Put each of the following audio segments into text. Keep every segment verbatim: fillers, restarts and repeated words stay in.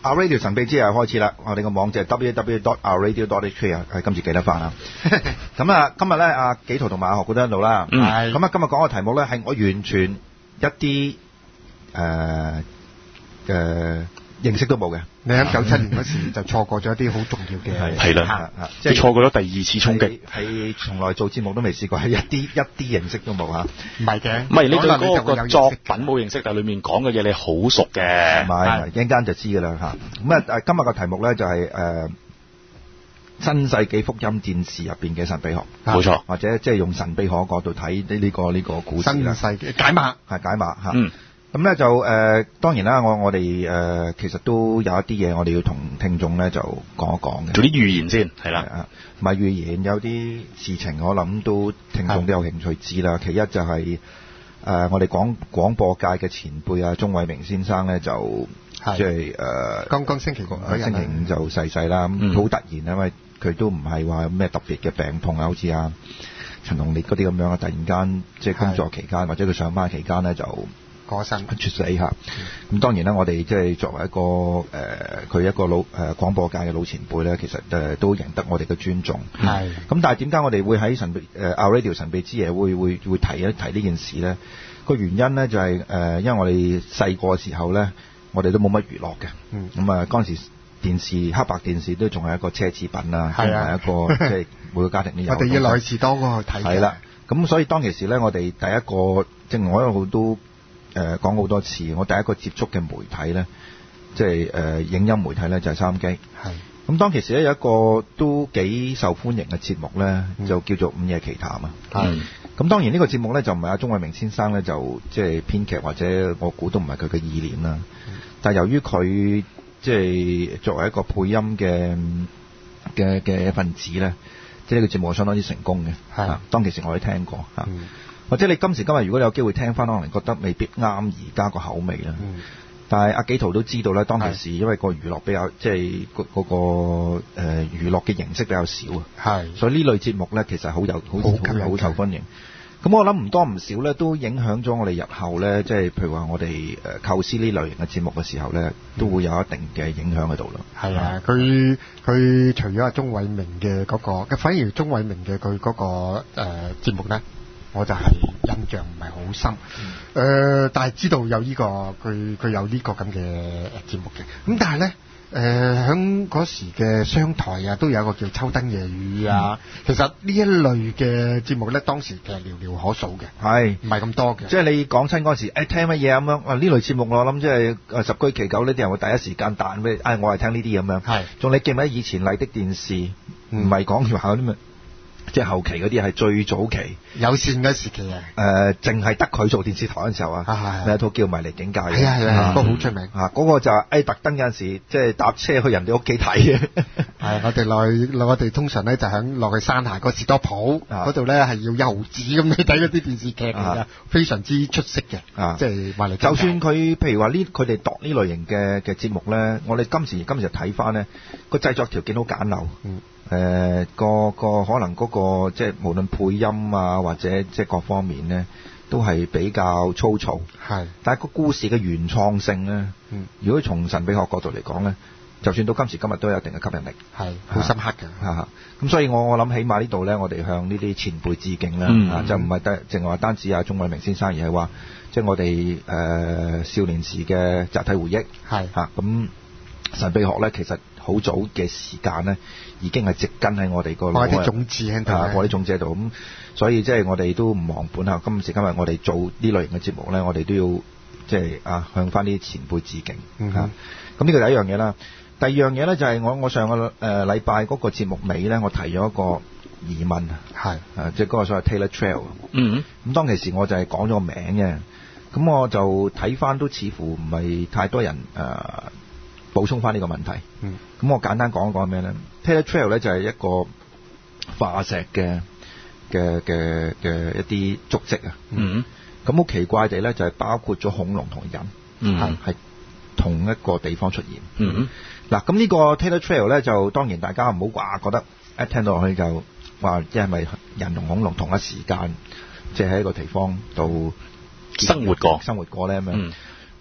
Our Radio 神秘之夜開始啦！我哋個網址係 double-u double-u double-u dot our radio dot h k 啊，係今次記得翻啊！咁啊，今日咧阿紀陶同埋阿何古都喺度啦。 嗯。 咁啊，今日講嘅題目咧係我完全一啲誒誒認識都冇嘅。 你喺九七年嗰時就錯過咗一啲好重要嘅係啦，即係錯過咗第二次衝擊， 係從來做節目都未試過，係一啲一啲認識都冇嚇。 唔係嘅， 唔係你對嗰個作品冇認識，但係裡面講嘅嘢你好熟嘅。 唔係，一陣間就知㗎啦嚇。咁啊誒，今日嘅題目咧就係誒新世紀福音戰士入邊嘅神秘學， 冇錯， 或者即係用神秘學角度睇呢呢個呢個故事啦。 新世紀解碼係解碼嚇。 嗯。咁咧就誒、呃，當然啦，我我哋誒、呃、其實都有一啲嘢，我哋要同聽眾咧就講一講嘅。 做啲預言先，係啦。 啊，唔係預言，有啲事情我諗都聽眾都有興趣知啦。其一就係、是、誒、呃，我哋廣廣播界嘅前輩啊，鍾偉明先生咧就即係誒， 剛剛星期五星期五就逝世啦。咁、嗯、好突然，因為佢都唔係話咩特別嘅病痛啊，好似啊陳鴻烈嗰啲咁樣啊，突然間即係工作期間或者佢上班期間咧就過身猝死嚇，咁、嗯、當然啦，我哋即係作為一個誒，佢、呃、一個老誒、呃、廣播界嘅老前輩咧，其實誒、呃、都贏得我哋嘅尊重。 係。 咁但係點解我哋會喺神秘誒 Our Radio 神秘之夜會會會提一提呢件事咧？個原因咧就係、是、誒、呃，因為我哋細個嘅時候咧，我哋都冇乜娛樂嘅。嗯。咁啊，嗰陣時電視黑白電視都仲係一個奢侈品啊，係啊，一個即係每個家庭都有。 我哋要來士多嗰個睇嘅。係啦。 咁所以當其時咧，我哋第一個即係我一路都。誒、呃、講好多次，我第一個接觸嘅媒體咧，即係誒、呃、影音媒體咧，就係、是、收音機。係。咁當其時咧有一個都幾受歡迎嘅節目咧、嗯，就叫做午夜奇談啊。係。咁當然呢個節目咧就唔係阿鍾偉明先生咧就即係編劇，或者我估都唔係佢嘅意念啦、嗯。但係由於佢即係作為一個配音嘅嘅嘅一份子咧，即係呢個節目相當之成功嘅。係、啊。當其時我都聽過嚇。嗯。或者你今時今日如果你有機會聽翻，可能覺得未必啱而家個口味啦、嗯。但係阿紀陶都知道咧，當其時因為個娛樂比較即係嗰嗰個誒娛樂嘅形式比較少啊，係，所以呢類節目咧其實好有好好好受歡迎。咁我諗唔多唔少咧，都影響咗我哋日後咧，即係譬如話我哋誒構思呢類型嘅節目嘅時候咧，都會有一定嘅影響喺度咯。係啊， 佢佢除咗阿鍾偉明嘅嗰個，反而鍾偉明嘅佢嗰個誒節目咧。我就係印象唔係好深，誒、嗯呃，但係知道有呢、這個佢佢有呢個咁嘅節目嘅。咁但係咧，誒喺嗰時嘅商台啊，都有一個叫秋燈夜雨啊。嗯、其實呢一類嘅節目咧，當時其實寥寥可數嘅，係唔係咁多嘅。 即係你講親嗰時，誒、哎、聽乜嘢咁樣啊？呢類節目我諗即係誒十居其九呢啲人會第一時間彈俾，誒、哎、我係聽呢啲咁樣。係，仲你記唔記得以前麗的電視唔係講住話嗰啲咩？即係後期嗰啲係最早期有線嘅時期啊！ 誒、呃，淨係得佢做電視台嗰陣時候啊，有一套叫《迷離境界》嘅， 係啊係啊，嗰個好出名啊！嗰、那個就係、是、誒、哎、特登有陣時即係搭車去人哋屋企睇嘅。 係我哋落我哋通常咧就喺落去山下個士多鋪嗰度咧係要一毫子咁去睇嗰啲電視劇嚟㗎，非常之出色嘅。啊，即係迷離境界。就算佢譬如話呢，佢哋度呢類型嘅嘅節目咧，我哋今時今日睇翻咧，個製作條件好簡陋。嗯。誒、呃、個個可能嗰、那個即係無論配音啊或者即係各方面咧，都係比較粗糙。係，但係個故事嘅原創性咧，嗯，如果從神秘學角度嚟講咧，就算到今時今日都有一定嘅吸引力，係好深刻嘅。嚇嚇，咁所以我我諗起碼呢度咧，我哋向呢啲前輩致敬啦。嗯、啊，就唔係得淨係話單止阿鍾偉明先生，而係話即係我哋誒、呃、少年時嘅集體回憶。係嚇，咁、啊、神秘學咧其實好早嘅時間咧，已經係植根喺我哋個攞啲種子喺度， 攞啲種子喺度。咁所以即係我哋都唔忘本啊！今時今日我哋做呢類型嘅節目咧，我哋都要即係啊向翻啲前輩致敬。嗯，咁呢個第一樣嘢啦。第二樣嘢咧就係我我上個誒禮拜嗰個節目尾咧，我提咗一個疑問，係啊，即係嗰個所謂 Taylor Trail。嗯，咁當其時我就係講咗個名嘅，咁我就睇翻都似乎唔係太多人誒。呃補充翻呢個問題，嗯，咁我簡單講一講咩咧 ？Taylor Trail 咧就係一個化石嘅嘅嘅嘅一啲足跡啊，嗯，咁好奇怪地咧就係包括咗恐龍同人，嗯，係同一個地方出現，嗯，嗱，咁呢個 Taylor Trail 咧就當然大家唔好話覺得一聽到落去就話即係咪人同恐龍同一時間即係喺一個地方度生活過生活過咧咁樣。嗯，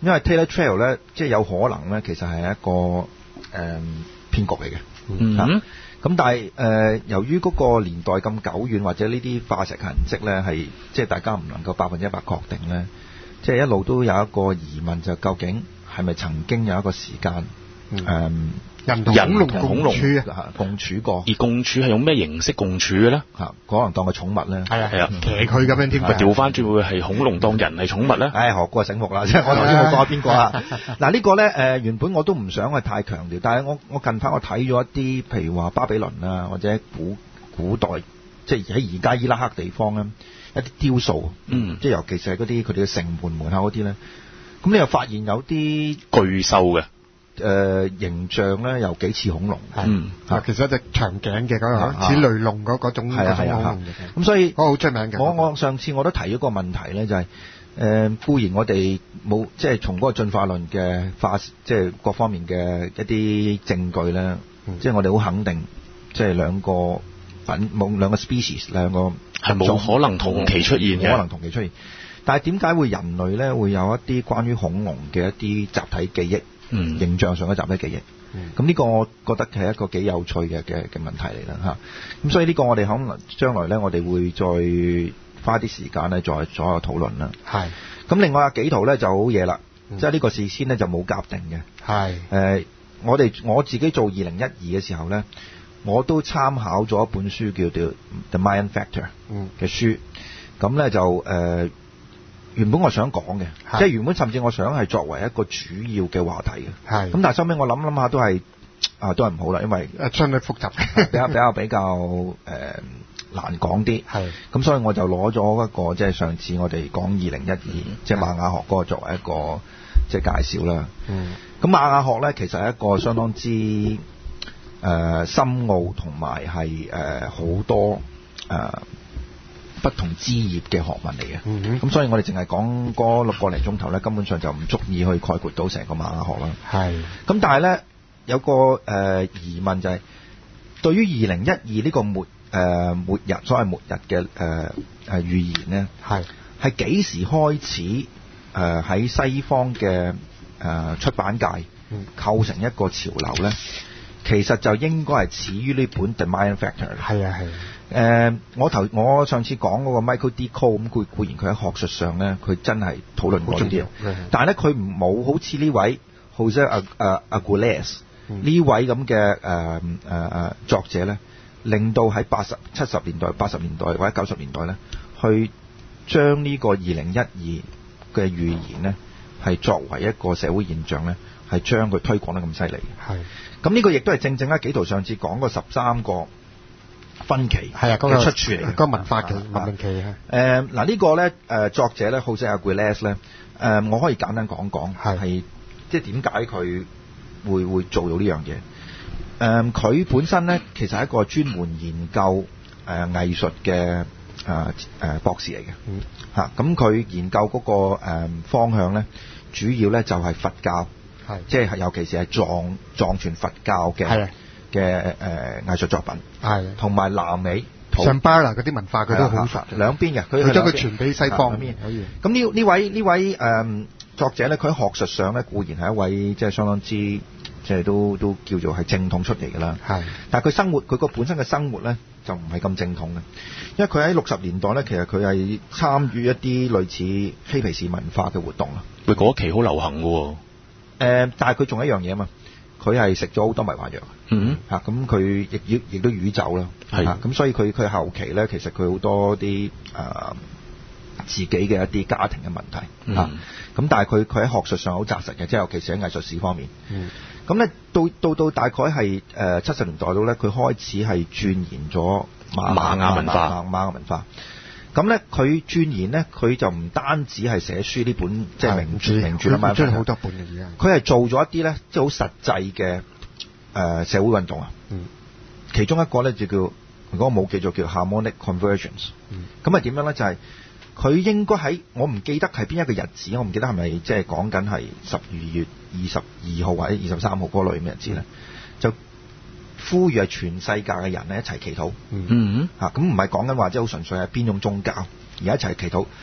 因為 Taylor Trail 咧，即係有可能咧，其實係一個誒、呃、騙局嚟嘅。 嗯。 咁、啊、但係誒、呃，由於嗰個年代咁久遠，或者呢啲化石痕跡咧係即係大家唔能夠百分之一百確定咧，即係一路都有一個疑問，就究竟係咪曾經有一個時間誒？ 嗯嗯人同恐龍共處啊，共處過， 而共處係用咩形式共處嘅咧？ 嚇，可能當個寵物咧。 係啊係啊， 騎佢咁樣添。 咪調翻轉會係恐龍當人係寵物咧？ 唉，何故醒目啦？即係我頭先冇講邊個啊？嗱，呢個咧誒原本我都唔想係太強調，但係我我近排我睇咗一啲，譬如話巴比倫啊，或者古古代，即係喺而家伊拉克地方咧一啲雕塑， 嗯， 即係尤其是係嗰啲佢哋嘅城門門口嗰啲咧，咁你又發現有啲巨獸嘅。 誒、呃、形象咧又幾似恐龍， 嗯， 啊，其實一隻長頸嘅嗰個似雷龍嗰嗰種嗰種恐龍嘅， 咁所以嗰個好出名嘅。 我我上次我都提咗個問題咧，就係、是、誒、呃、固然我哋冇即係從嗰個進化論嘅化，即係各方面嘅一啲證據咧，嗯、即係我哋好肯定，即係兩個品冇兩個 species 兩個係冇可能同期出現嘅， 冇可能同期出現。但係點解會人類咧會有一啲關於恐龍嘅一啲集體記憶？嗯，形象上嘅集體記憶，咁呢、嗯、個我覺得係一個幾有趣嘅嘅嘅問題嚟啦嚇。咁所以呢個我哋可能將來咧，我哋會再花啲時間咧，再再有討論啦。係。咁另外阿紀陶咧就好嘢啦，嗯、即係呢個事先咧就冇夾定嘅。係。誒、呃，我哋我自己做二零一二嘅時候咧，我都參考咗一本書叫做《The Mayan Factor》嘅書，咁咧、嗯、就誒。呃原本我想講嘅，即係原本甚至我想係作為一個主要嘅話題嘅，係咁，但係收尾我諗諗下都係啊，都係唔好啦，因為誒相對複雜， 比較比較比較誒、呃、難講啲，係咁，所以我就攞咗一個即係上次我哋講二零一二，即係瑪雅學嗰個作為一個即係介紹啦。嗯，咁瑪雅學咧其實係一個相當之誒、呃、深奧同埋係誒好多誒。呃不同枝葉嘅學問嚟嘅，咁、嗯、哼所以我哋淨係講嗰六個零鐘頭咧，根本上就唔足以去概括到成個瑪雅學啦。係，咁但係咧有個誒、呃、疑問就係、是，對於二零一二呢個末誒、呃、末日所謂末日嘅誒誒預言咧，係係幾時開始誒喺、呃、西方嘅誒、呃、出版界構成一個潮流咧？其實就應該係始於呢本 The Mayan Factor。係啊係。誒、呃，我頭我上次講嗰個 Michael D. Cole 咁，佢固然佢喺學術上咧，佢真係討論過呢啲，但係咧佢唔冇好似呢位 Jose Aguilera 呢位咁嘅誒誒誒作者咧，令到喺八十七十年代、八十年代或者九十年代咧，去將呢個二零一二嘅預言咧，係作為一個社會現象咧，係將佢推廣得咁犀利。係，咁呢個亦都係正正咧，紀陶上次講過十三個分歧係啊，嗰個出處嚟嘅，個文化嘅文明期係。誒嗱呢個咧誒作者咧，Jose Aguilera咧誒，我可以簡單講講係即係點解佢會會做到呢樣嘢。誒、呃、佢本身咧其實係一個專門研究誒、呃、藝術嘅誒誒博士嚟嘅。嗯。嚇咁佢研究嗰、那個、呃、方向咧，主要咧就係佛教，係即係尤其是係藏藏傳佛教嘅。係。嘅誒、呃、藝術作品係，同埋南美上巴拿嗰啲文化佢都好熟，兩邊嘅佢將佢傳俾西方邊可以。咁呢呢位呢位誒、呃、作者咧，佢喺學術上咧固然係一位即係相當之即係都都叫做係正統出嚟㗎啦。係，但係佢生活佢個本身嘅生活咧就唔係咁正統嘅，因為佢喺六十年代咧其實佢係參與一啲類似嬉皮士文化嘅活動啊。 喂，嗰期好流行㗎喎。誒、 呃，但係佢仲有一樣嘢啊嘛。佢係食咗好多迷幻藥，嗯嚇，咁佢亦亦亦都宇宙啦，係咁、啊、所以佢佢後期咧，其實佢好多啲誒、呃、自己嘅一啲家庭嘅問題嚇，咁、嗯啊、但係佢佢喺學術上好紮實嘅，即係尤其是喺藝術史方面，咁咧、嗯、到到到大概係誒七十年代度咧，佢開始係鑽研咗瑪瑪雅文化， 瑪雅文化。咁咧，佢鑽研咧，佢就唔單止係寫書呢本即係名著名著啦嘛，好多本嘅而家。佢係做咗一啲咧，即係好實際嘅誒、呃、社會運動啊。嗯。其中一個咧就叫，如果我冇記錯叫 Harmonic Convergence。嗯。咁啊點樣咧？就係、是、佢應該喺我唔記得係邊一個日子，我唔記得係咪即係講緊係十二月二十二號或者二十三號嗰類嘅日子咧，就呼籲係全世界嘅人咧一齊祈禱，嗯嗯，嚇咁唔係講緊話即係好純粹係邊種宗教，而一齊祈禱，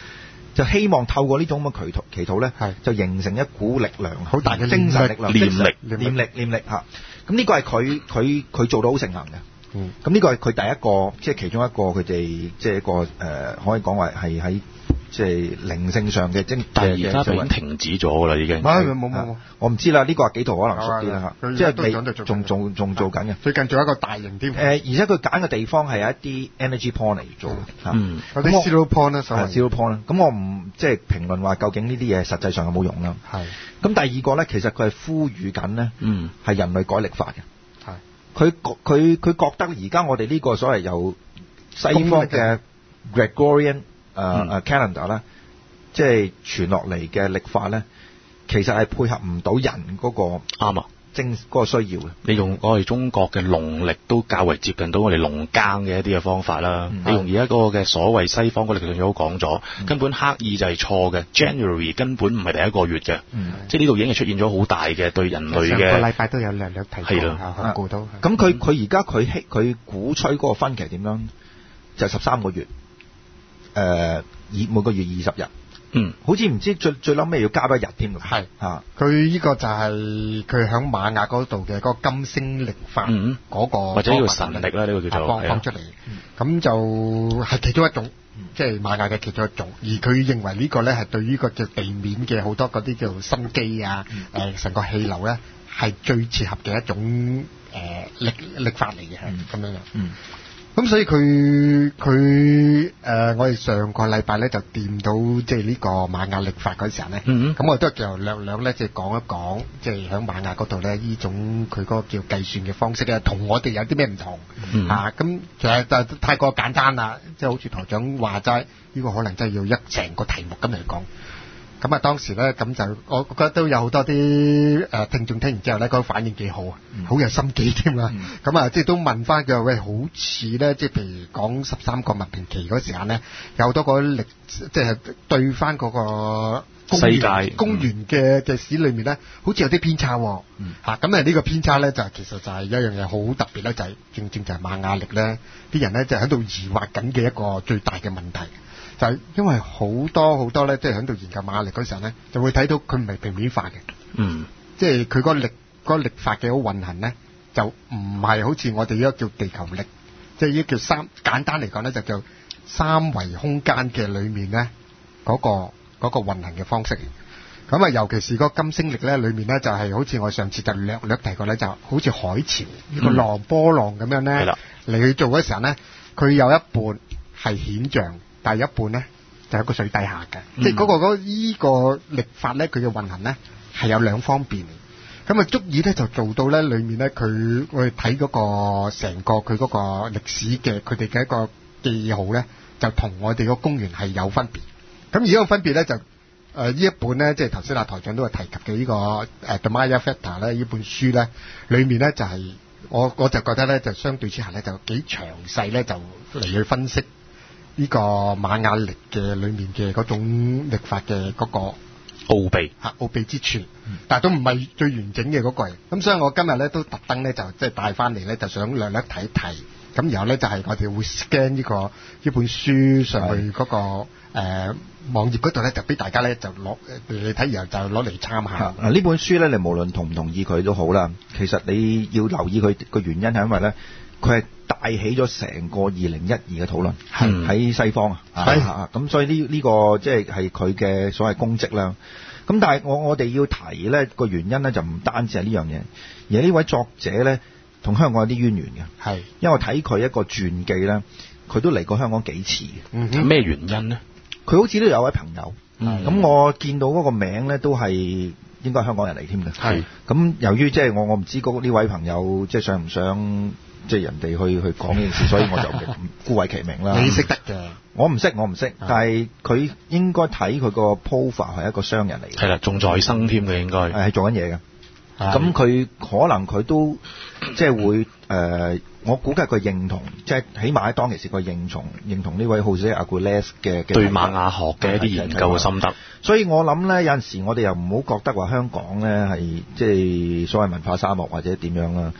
就希望透過呢種咁嘅祈禱祈禱咧，就形成一股力量，好大嘅精神力量、 念力、 念力、念力嚇。咁呢個係佢佢佢做到好盛行嘅。嗯，咁呢個係佢第一個，即係其中一個佢哋即係一個誒、呃，可以講話係喺即係靈性上嘅精。 但係而家已經停止咗㗎啦，已經。 冇冇冇， 我唔知啦。呢、這個幾圖可能熟啲啦嚇，即係你仲仲仲做緊嘅。 最近做一個大型添。誒、 呃，而且佢揀嘅地方係有一啲 energy point 嚟做嚇。 嗯，嗰啲 zero point 啦，所謂 zero point 啦。咁我唔即係評論話究竟呢啲嘢實際上有冇用啦。係。咁第二個咧，其實佢係呼籲緊咧，嗯，係人類改曆法嘅。佢佢佢覺得而家我哋呢個所謂由西方嘅 Gregorian 誒、uh, 誒 calendar 咧，即係傳落嚟嘅曆法咧，其實係配合唔到人嗰個啱啊精嗰個需要嘅。 你用我哋中國嘅農曆都較為接近到我哋農耕嘅一啲嘅方法啦。嗯、你用而家嗰個嘅所謂西方嗰個曆上都講咗，根本刻意就係錯嘅。January 根本唔係第一個月嘅，嗯、即係呢度已經係出現咗好大嘅對人類嘅。 上個禮拜都有略略提過，係啦，估到。 咁佢佢而家佢希佢鼓吹嗰個分期點樣？就十、是、三個月，誒、呃，以每個月二十日。嗯，好似唔知最最嬲尾要加多一日添㗎。係啊，佢呢個就係佢喺瑪雅嗰度嘅嗰個金星曆法嗰、嗯那個， 或者叫神曆啦，呢、這個叫做放放出嚟。咁、嗯、就係其中一種，即、就、係、是、瑪雅嘅其中一種。而佢認為呢個咧係對於個叫地面嘅好多嗰啲叫生機啊，誒成、嗯呃、個氣流咧係最切合嘅一種誒曆曆法嚟嘅，係、嗯、咁樣嘅。嗯。咁所以佢佢誒，我哋上個禮拜咧就掂到即係呢個瑪雅曆法嗰時候咧，咁、嗯、我都叫略略咧即係講一講，即係喺瑪雅嗰度咧呢種佢嗰個叫計算嘅方式咧，同我哋有啲咩唔同、嗯、啊？咁其實就太過簡單啦，即係好似台長話齋，呢、呢個可能真係要一成個題目咁嚟講。咁啊，當時咧咁就我覺得都有好多啲誒、呃、聽眾聽完之後咧，嗰、那個反應幾好啊，好、嗯、有心機添啊！咁、嗯、啊，即係都問翻佢喂，好似咧，即係譬如講十三個文平期嗰時間咧，有好多個歷，即係對翻嗰個公元世界公元嘅嘅史裏面咧，好似有啲偏差喎、哦。嚇、嗯，咁啊呢個偏差咧就其實就係一樣嘢好特別咧，就係、是、正正就係瑪雅曆咧，啲人咧就喺度疑惑緊嘅一個最大嘅問題。就係因為好多好多咧，即係喺度研究瑪雅曆嗰時候咧，就會睇到佢唔係平面化嘅，嗯，即係佢個曆嗰個曆法嘅好運行咧，就唔係好似我哋依個叫地球曆，即係依個叫三簡單嚟講咧，就叫三維空間嘅裏面咧嗰個嗰個運行嘅方式。咁啊，尤其是嗰個金星曆咧，裏面咧就係好似我上次就略略提過咧，就好似海潮呢個浪波浪咁樣咧嚟去做嗰時候咧，佢有一半係顯像。但係一半咧就喺個水底下嘅、嗯，即係嗰、嗰個嗰依、嗰個曆法咧，佢嘅運行咧係有兩方面，咁啊足以咧就做到咧裏面咧佢我哋睇嗰個成個佢嗰個歷史嘅佢哋嘅一個記號咧，就同我哋個公元係有分別。咁而呢個分別咧就誒呢、呃、一本咧，即係頭先阿台長都係提及嘅呢、呢個誒、呃、The Maya Factor 咧呢本書咧，裏面咧就係、是、我我就覺得咧就相對之下咧就幾詳細咧就嚟去分析。呢、這個瑪雅曆嘅裏面嘅嗰種曆法嘅嗰個奧秘嚇奧秘之處，嗯、但係都唔係最完整嘅嗰個。咁所以我今日咧都特登咧就即係帶翻嚟咧，就想略略睇一睇。咁然後咧就係、是、我哋會 scan 呢、這個呢本書上去嗰、那個誒、呃、網頁嗰度咧，就俾大家咧就攞你睇，然後就攞嚟參考。 嗱呢本書咧，你無論同唔同意佢都好啦。其實你要留意佢個原因係因為咧，佢係帶起咗成個二零一二嘅討論，喺西方啊，係啊，咁所以呢呢個即係係佢嘅所謂功績啦。咁但係我我哋要提咧個原因咧就唔單止係呢樣嘢，而呢位作者咧同香港有啲淵源嘅，係因為我睇佢一個傳記咧，佢都嚟過香港幾次嘅。 咩原因咧？ 佢好似都有位朋友，咁我見到嗰個名咧都係應該係香港人嚟添嘅。係咁由於即係我我唔知嗰呢位朋友即係想唔想。即係人哋去去講呢件事，所以我就姑為其名啦。 你識得嘅， 我唔識，我唔識。但係佢應該睇佢個 profile 係一個商人嚟嘅。 係啦，仲在生添嘅應該。 係做緊嘢嘅。咁佢可能佢都即係會誒、呃，我估計佢認同，即係起碼喺當其時佢認同認同呢位浩斯阿古列斯嘅對瑪雅學嘅一啲研究嘅心得。 所以我諗咧，有陣時我哋又唔好覺得話香港咧係即係所謂文化沙漠或者點樣啦。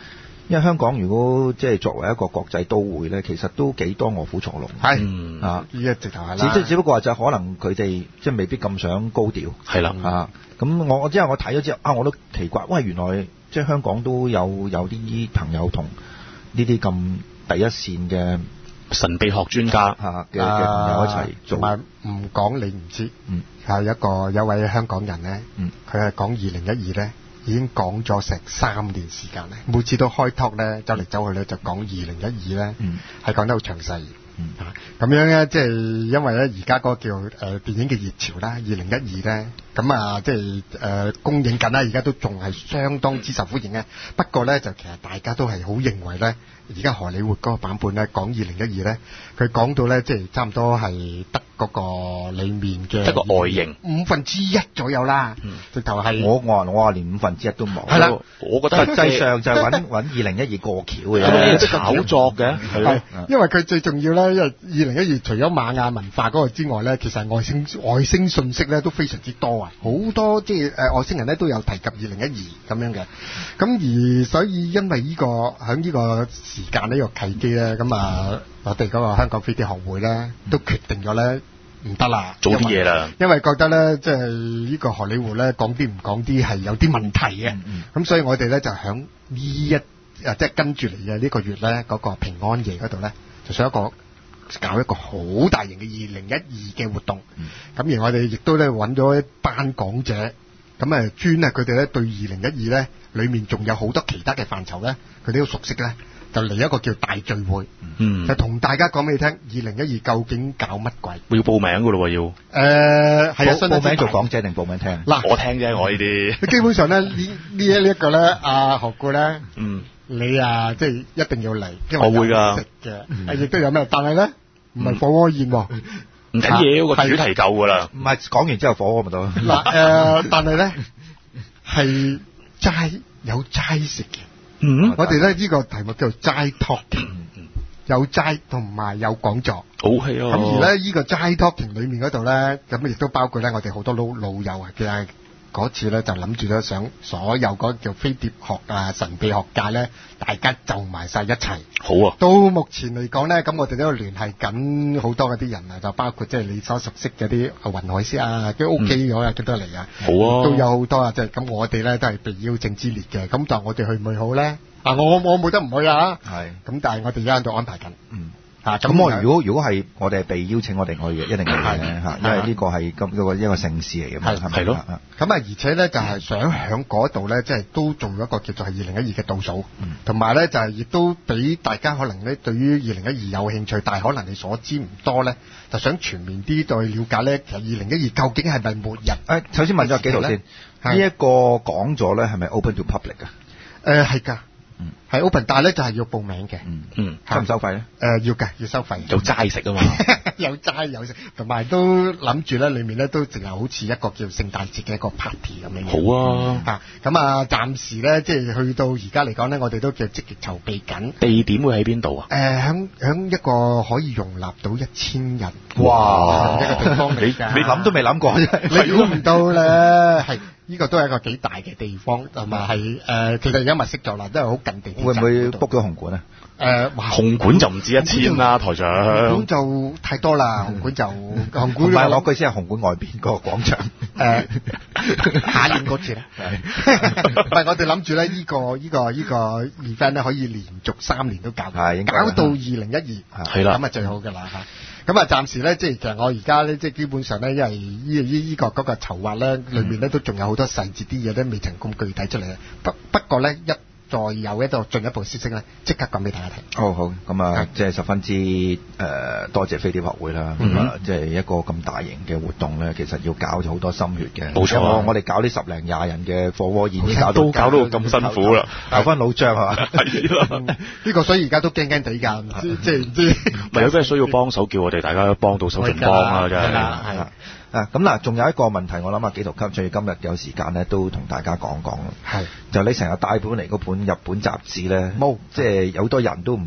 因為香港如果即係作為一個國際都會咧，其實都幾多臥虎藏龍。 係啊，呢一直頭係啦。 只只不過話就可能佢哋即係未必咁想高調。 係啦。 啊，咁我我之後我睇咗之後啊，我都奇怪，喂，原來即係香港都有有啲朋友同呢啲咁第一線嘅神秘學專家嚇嘅嘅朋友一齊做。 同埋唔講你唔知，嗯，係一個有位香港人咧，嗯，佢係講二零一二咧。已經講咗成三年時間咧，每次都開 talk 咧，走嚟走去咧就講二零一二咧，係、嗯、講得好詳細。嗯，咁樣咧，即係因為咧而家嗰個叫誒、呃、電影嘅熱潮啦，二零一二咧，咁啊即係誒公映緊啦，而家都仲係相當之受歡迎嘅。不過咧就其實大家都係好認為咧，而家荷里活嗰個版本咧講二零一二咧，佢講到咧即係差唔多係得嗰個裡面嘅得個外形五分之一左右啦。嗯，直頭係我我我話連五分之一都冇。 係啦， 我覺得實際上就係揾揾二零一二過橋嘅。 咁你炒作嘅係，因為佢最重要咧。因為二零一二除咗瑪雅文化嗰個之外咧，其實外星外星信息咧都非常之多啊！好多即係誒外星人咧都有提及二零一二咁樣嘅。咁而所以因為呢、這個喺呢個時間呢、這個契機咧，咁啊我哋嗰個香港飛碟學會咧都決定咗咧唔得啦， 做啲嘢啦， 因為覺得咧即係呢個荷里活咧講啲唔講啲係有啲問題嘅。咁、嗯嗯、所以我哋咧就喺呢一啊即係跟住嚟嘅呢個月咧嗰、那個平安夜嗰度咧就想一個。搞一個好大型嘅二零一二嘅活動，咁、嗯、而我哋亦都咧揾咗一班講者，咁啊專啊佢哋咧對二零一二咧裏面仲有好多其他嘅範疇咧，佢哋都熟悉咧，就嚟一個叫大聚會，嗯，就同大家講俾你聽，二零一二究竟搞乜鬼？ 要報名噶咯喎，要，誒、 呃，係啊， 報名做講者定報名聽？ 嗱， 我聽啫，我呢啲， 基本上咧呢呢一呢一個咧，阿何故咧， 嗯。 你啊，即係一定要嚟，因為我會㗎， 食嘅，亦都有咩？但係咧，唔係火鍋宴喎， 唔緊要，個主題夠㗎啦。 唔係講完之後火鍋咪得咯。 嗱誒，但係咧係齋有齋食嘅。嗯，我哋咧呢個題目叫做齋 talking，有齋同埋有講座。 好係啊。 咁而咧呢個齋 talking 裡面嗰度咧，咁亦都包括咧我哋好多老老友啊嘅。嗰次咧就諗住咧想所有嗰叫飛碟學啊神秘學界咧，大家就埋晒一齊。 好啊！ 到目前嚟講咧，咁我哋都聯繫緊好多嗰啲人啊，就包括即係你所熟悉嘅啲雲海師啊，啲 O K 咗啊，幾多嚟啊？ 好啊！ 都有好多啊，即係咁我哋咧都係被邀請之列嘅，咁就我哋去唔去好咧？啊，我我冇得唔去啊！係。咁但係我哋而家喺度安排緊。嗯。 啊，咁我如果如果係我哋係被邀請，我哋去嘅，一定去嘅嚇，因為呢個係咁一個一個盛事嚟嘅嘛，係咯。 咁啊，而且咧就係想喺嗰度咧，即係都做一個叫做係二零一二嘅倒數，同埋咧就係亦都俾大家可能咧對於二零一二有興趣，但係可能你所知唔多咧，就想全面啲再了解咧，其實二零一二究竟係咪末日？誒， 首先問咗幾度先？呢一個講座咧係咪 open to public 㗎？ 誒係㗎。嗯，係 open， 但係咧就係要報名嘅。 嗯嗯，收唔收費咧？誒、 呃，要嘅，要收費。 有齋食啊嘛， 有齋有食，同埋都諗住咧，裏面咧都淨係好似一個叫聖誕節嘅一個 party 咁樣。 好啊， 嚇、嗯，咁啊，暫時咧即係去到而家嚟講咧，我哋都叫積極籌備緊。 地點會喺邊度啊？ 誒、呃，響響一個可以容納到一千人。 哇！ 一個地方嚟你你諗都未諗過啫， 你估唔到咧，係。呢、這個都係一個幾大嘅地方，同埋係誒，其實而家物色咗啦，都係好近地。 會唔會 book 咗紅館啊？ 誒、呃， 紅館就唔止一千啦，台長。 紅館就太多啦，紅館就紅館。 唔係攞句先係紅館外邊個廣場。誒、呃， 下年嗰次咧。唔係我哋諗住咧，呢、這個呢、這個呢、這個 event 咧可以連續三年都搞，係搞到二零一二，係啦，咁啊最好㗎啦嚇。咁啊，暫時咧，即係其實我而家咧，即係基本上咧，因為依依依個嗰個籌劃咧，裏面咧都仲有好多細節啲嘢咧，未曾咁具體出嚟嘅。不不過咧，一再有一個進一步消息咧，即刻講俾大家聽。 好好，咁啊，即係十分之誒、呃、多謝飛碟學會啦。咁、嗯、啊，即係一個咁大型嘅活動咧，其實要搞咗好多心血嘅。 冇錯、啊， 我哋搞啲十零廿人嘅火鍋宴，搞都搞到咁辛苦啦， 搞翻老張係嘛？ 係呢、這個所以而家都驚驚地㗎，即係唔知。 咪有咩需要幫手，叫我哋大家幫到手盡幫啊！真係。係啊，咁嗱，仲有一個問題，我諗啊，紀陶級最今日有時間咧，都同大家講講。係，就你成日帶本嚟嗰本日本雜誌咧，冇，即係有好多人都唔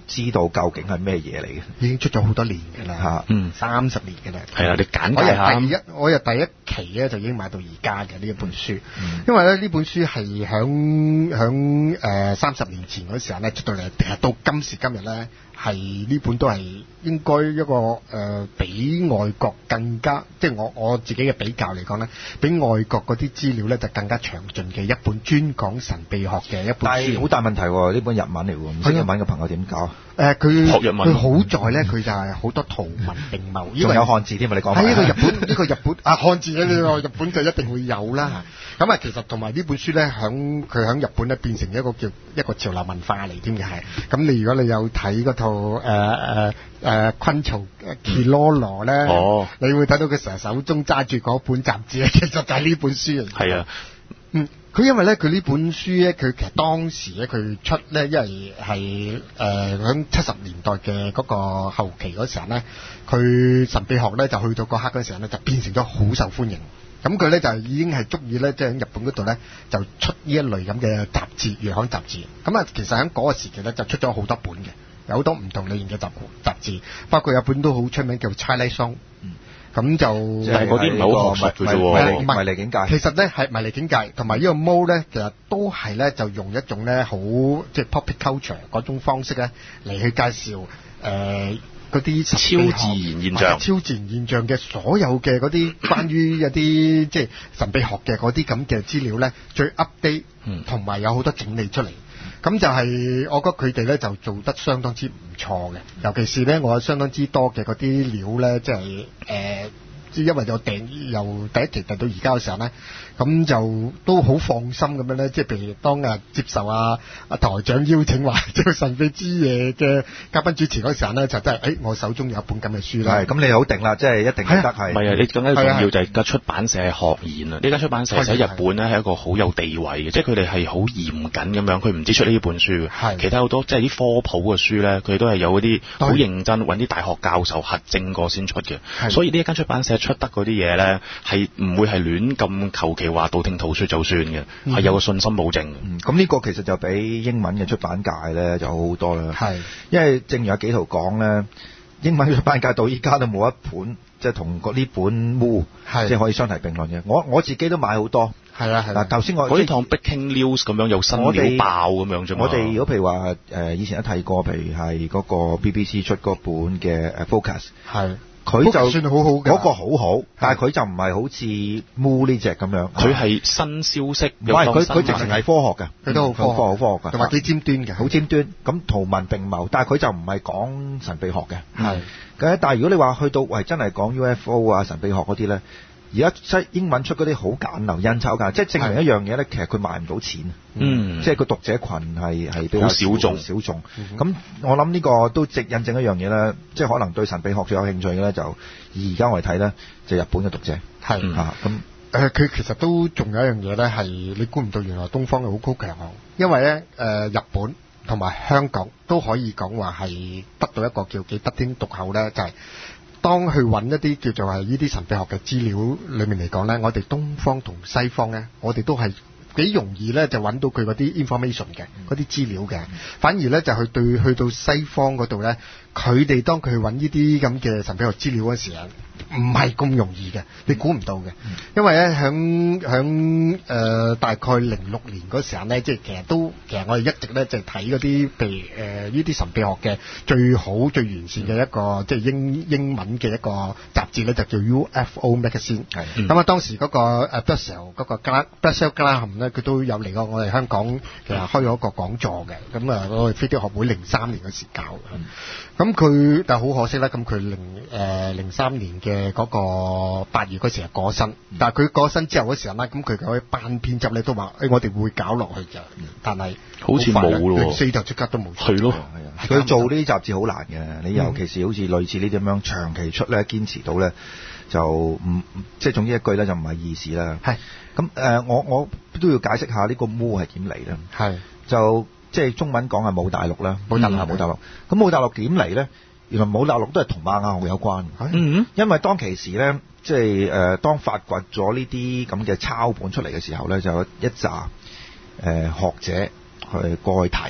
知道究竟係咩嘢嚟嘅？ 已經出咗好多年㗎啦， 嚇， 嗯， 三十年㗎啦。 係啊，你簡介下。 我由第一，我由第一期咧就已經買到而家嘅呢一本書， 嗯、 因為咧呢本書係響響誒三十年前嗰時候咧出到嚟，其實到今時今日咧係呢本都係應該一個誒、呃、比外國更加，即係我我自己嘅比較嚟講咧，比外國嗰啲資料咧就更加詳盡嘅一本專講神秘學嘅一本書。 但係好大問題喎，呢本日文嚟喎，唔識日文嘅朋友點搞？ 誒佢學日文， 佢好在咧，佢就係好多圖文並茂， 仲有漢字添啊！你講喺呢個日本，呢個日本啊漢字咧，呢個日本就一定會有啦。咁啊，其實同埋呢本書咧，響佢響日本咧變成一個叫一個潮流文化嚟添嘅係。咁你如果你有睇嗰套誒誒誒昆蟲 Kiroro 咧，哦，你會睇到佢成日手中揸住嗰本雜誌咧，其實就係呢本書嚟。 係啊， 嗯。佢因為咧，佢呢本書咧，佢其實當時咧，佢出咧，因為係誒響七十年代嘅嗰個後期嗰時候咧，佢神秘學咧就去到嗰刻嗰時候咧，就變成咗好受歡迎。咁佢咧就已經係足以咧，即係喺日本嗰度咧，就出呢一類咁嘅雜誌，月刊雜誌。咁啊，其實喺嗰個時期咧，就出咗好多本嘅，有好多唔同類型嘅雜雜誌，包括有本都好出名叫《Twilight Zone》。嗯。咁就但係嗰啲唔係好學術嘅啫喎， 迷離境界。其實咧係迷離境界，同埋呢個 mode 咧，其實都係咧就用一種咧好即係 popular culture 嗰種方式咧嚟去介紹誒嗰啲超自然現象、 超自然現象嘅所有嘅嗰啲關於一啲即係神秘學嘅嗰啲咁嘅資料咧，最 update 同埋有好多整理出嚟。咁就係我覺得佢哋咧就做得相當之唔錯嘅，尤其是咧我有相當之多嘅嗰啲料咧，即係誒。呃因為我訂由第一期訂到而家嘅時候咧，咁就都好放心咁樣咧，即係譬如當日接受啊啊台長邀請話做神秘之夜嘅嘉賓主持嗰時候咧，就真係誒我手中有一本咁嘅書啦。係， 咁你好定啦，即係一定得係。 唔係啊，你更加重要就係間出版社係學研啊！呢間出版社喺日本咧係一個好有地位嘅，即係佢哋係好嚴謹咁樣，佢唔止出呢本書嘅，其他好多即係啲科普嘅書咧，佢都係有嗰啲好認真揾啲大學教授核證過先出嘅，所以呢一間出版社出得嗰啲嘢咧，係唔會係亂咁求其話道聽途說就算嘅，係、嗯、有個信心保證嘅。 嗯，咁呢個其實就比英文嘅出版界咧就好好多啦。 係， 因為正如阿紀陶講咧，英文出版界到依家都冇一本即係同呢本 Moo 即係可以相提並論嘅。我我自己都買好多。 係啊係。嗱， 頭先我嗰啲當 Breaking News 咁樣有新料爆咁樣啫嘛。 我哋如果譬如話誒以前都睇過，譬如係嗰個 B B C 出嗰本嘅誒 Focus。係。佢就算好好嘅， 嗰個好好，但係佢就唔係好似 Moo 呢隻咁樣， 佢係新消息， 唔係佢佢直情係科學嘅， 佢都好科學， 好科學嘅， 同埋幾尖端嘅， 好尖端。咁圖文並茂，但係佢就唔係講神秘學嘅。 係， 咁但係如果你話去到喂真係講 U F O 啊神秘學嗰啲咧，而家西英文出嗰啲好簡陋印鈔價，即係證明一樣嘢咧，其實佢賣唔到錢。 嗯， 即係個讀者群係係比較小眾， 小眾。咁、嗯、我諗呢個都直印證一樣嘢咧，即係可能對神秘學最有興趣嘅咧，就而家我哋睇咧，就日本嘅讀者係嚇咁。 誒，佢、呃、其實都仲有一樣嘢咧，係你估唔到，原來東方係好高強項，因為咧誒、呃、日本同埋香港都可以講話係得到一個叫幾得天獨厚咧，就係、是。當去揾一啲叫做係呢啲神秘學嘅資料裏面嚟講咧，我哋東方同西方咧，我哋都係幾容易咧就揾到佢嗰啲 information 嘅嗰啲資料嘅，反而咧就去對去到西方嗰度咧，佢哋當佢去揾呢啲咁嘅神秘學資料嗰時候，唔係咁容易嘅，你估唔到嘅，因為咧響響誒大概零六年嗰時候咧，即係其實都其實我哋一直咧就睇嗰啲譬如誒呢啲神秘學嘅最好最完善嘅一個即係英英文嘅一個雜誌咧，就叫 U F O Magazine。係咁啊，當時嗰個誒 Bessel 嗰個 Bessel Graham 咧，佢都有嚟過我哋香港，其實開咗一個講座嘅。咁啊，我哋飛碟學會零三年嗰時搞。咁佢但係好可惜啦，咁佢零誒零三年嘅嗰個八月嗰時係過身，嗯、但係佢過身之後嗰時候咧，咁佢嗰啲班編輯咧都話：誒、哎，我哋會搞落去㗎，但係好似冇咯， 零四就即刻都冇。 係咯， 佢做呢啲雜誌好難嘅，你尤其是好似類似呢啲咁樣長期出咧，堅持到咧，就唔即係總之一句咧就唔係易事啦。係咁誒，我我都要解釋下呢個 Moo 係點嚟咧。係就。即係中文講係冇大陸啦，冇大陸係冇大陸。咁冇大陸點嚟咧？原來冇大陸都係同馬雅學有關。嗯，因為當其時咧，即係誒、呃、當發掘咗呢啲咁嘅抄本出嚟嘅時候咧，就有一紮誒、呃、學者去過去睇嘅。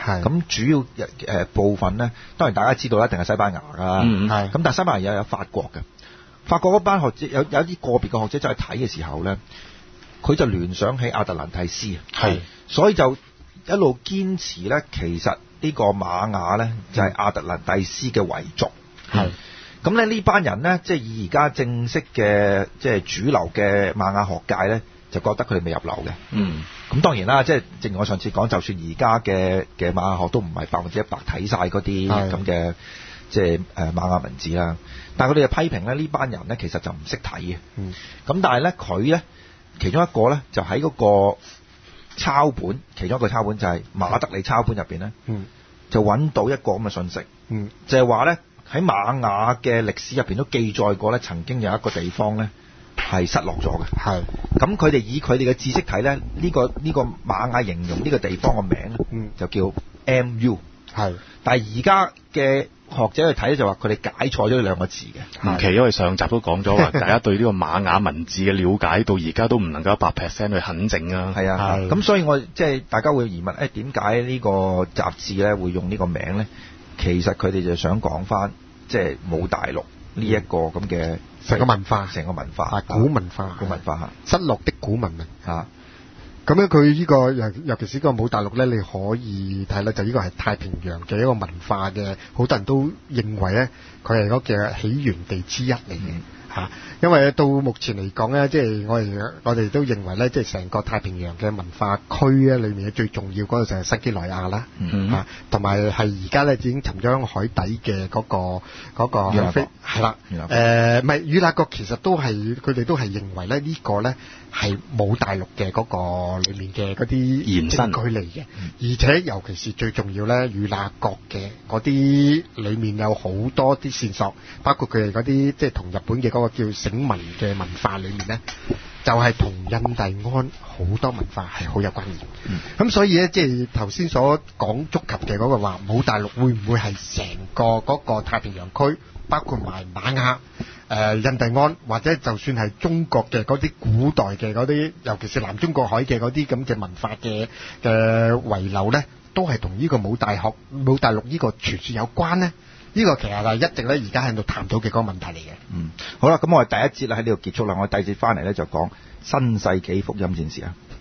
咁主要誒、呃、部分咧，當然大家知道一定係西班牙㗎啦。 嗯， 係。咁但係西班牙又有法國嘅，法國嗰班學者有有啲個別嘅學者走去睇嘅時候咧，佢就聯想起亞特蘭蒂斯，係，所以就一路堅持咧，其實呢個瑪雅咧就係亞特蘭蒂斯嘅遺族，係。咁咧呢班人咧，即係以而家正式嘅即係主流嘅瑪雅學界咧，就覺得佢哋未入流嘅。嗯。咁當然啦，即係正如我上次講，就算而家嘅嘅瑪雅學都唔係百分之一百睇晒嗰啲咁嘅即係誒瑪雅文字啦。但係佢哋就批評咧呢班人咧，其實就唔識睇嘅。嗯。咁但係咧佢咧其中一個咧就喺嗰個抄本，其中一個抄本就係馬德里抄本入邊咧，嗯，就揾到一個咁嘅信息，嗯，就係話咧。喺瑪雅嘅歷史入邊都記載過咧，曾經有一個地方咧係失落咗嘅。係。咁佢哋以佢哋嘅知識睇咧，呢、呢個呢、呢個瑪雅形容呢個地方嘅名咧，嗯，就叫 M U。係。但係而家嘅學者去睇咧，就話佢哋解錯咗呢兩個字嘅。唔奇，因為上集都講咗話，大家對呢個瑪雅文字嘅了解到而家都唔能夠一百 percent 去肯定啊。係啊。咁所以我即係大家會疑問，誒點解呢個雜誌咧會用呢個名咧？其實佢哋就想講翻，即係冇大陸呢一個咁嘅成個文化，成個文化，古文化，古文化嚇，失落的古文明嚇。咁樣佢呢個尤尤其是個冇大陸咧，你可以睇咧，就呢個係太平洋嘅一個文化嘅，好多人都認為咧，佢係嗰個起源地之一嚟嘅。嗯嚇，因為到目前嚟講咧，即係我哋我哋都認為咧，即係成個太平洋嘅文化區咧，裏面最重要嗰個就係新幾內亞啦，嚇，同埋係而家咧已經沉咗海底嘅嗰個嗰個係啦，誒唔係與那國其實都係佢哋都係認為咧呢個咧係冇大陸嘅嗰個裏面嘅嗰啲延伸距離嘅，而且尤其是最重要咧，與那國嘅嗰啲裏面有好多啲線索，包括佢哋嗰啲即係同日本嘅嗰個叫醒民嘅文化裏面咧，就係、是、同印第安好多文化係好有關聯。咁、嗯、所以咧，即係頭先所講觸及嘅嗰個話，冇大陸會唔會係成個嗰個太平洋區，包括埋瑪雅、誒、呃、印第安，或者就算係中國嘅嗰啲古代嘅嗰啲，尤其是南中國海嘅嗰啲咁嘅文化嘅嘅遺留咧，都係同呢個冇大學冇大陸呢個傳說有關咧？呢、這個其實係一直咧，而家喺度探討嘅嗰個問題嚟嘅。嗯，好啦，咁我哋第一節咧喺呢度結束啦。我哋第二節翻嚟咧就講新世紀福音戰士啊。